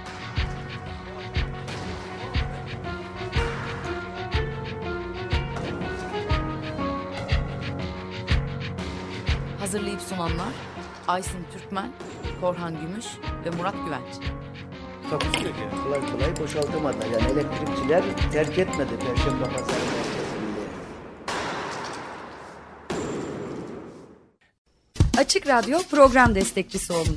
Hazırlayıp sunanlar Aysin Türkmen, Korhan Gümüş ve Murat Güvenç. Takusuyor ki. Kolay boşaltamadı. Yani elektrikçiler terk etmedi Perşembe Pazarı merkezinde. Açık Radyo program destekçisi olun.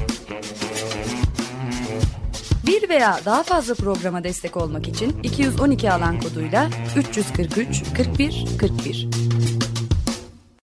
Bir veya daha fazla programa destek olmak için 212 alan koduyla 343 41 41.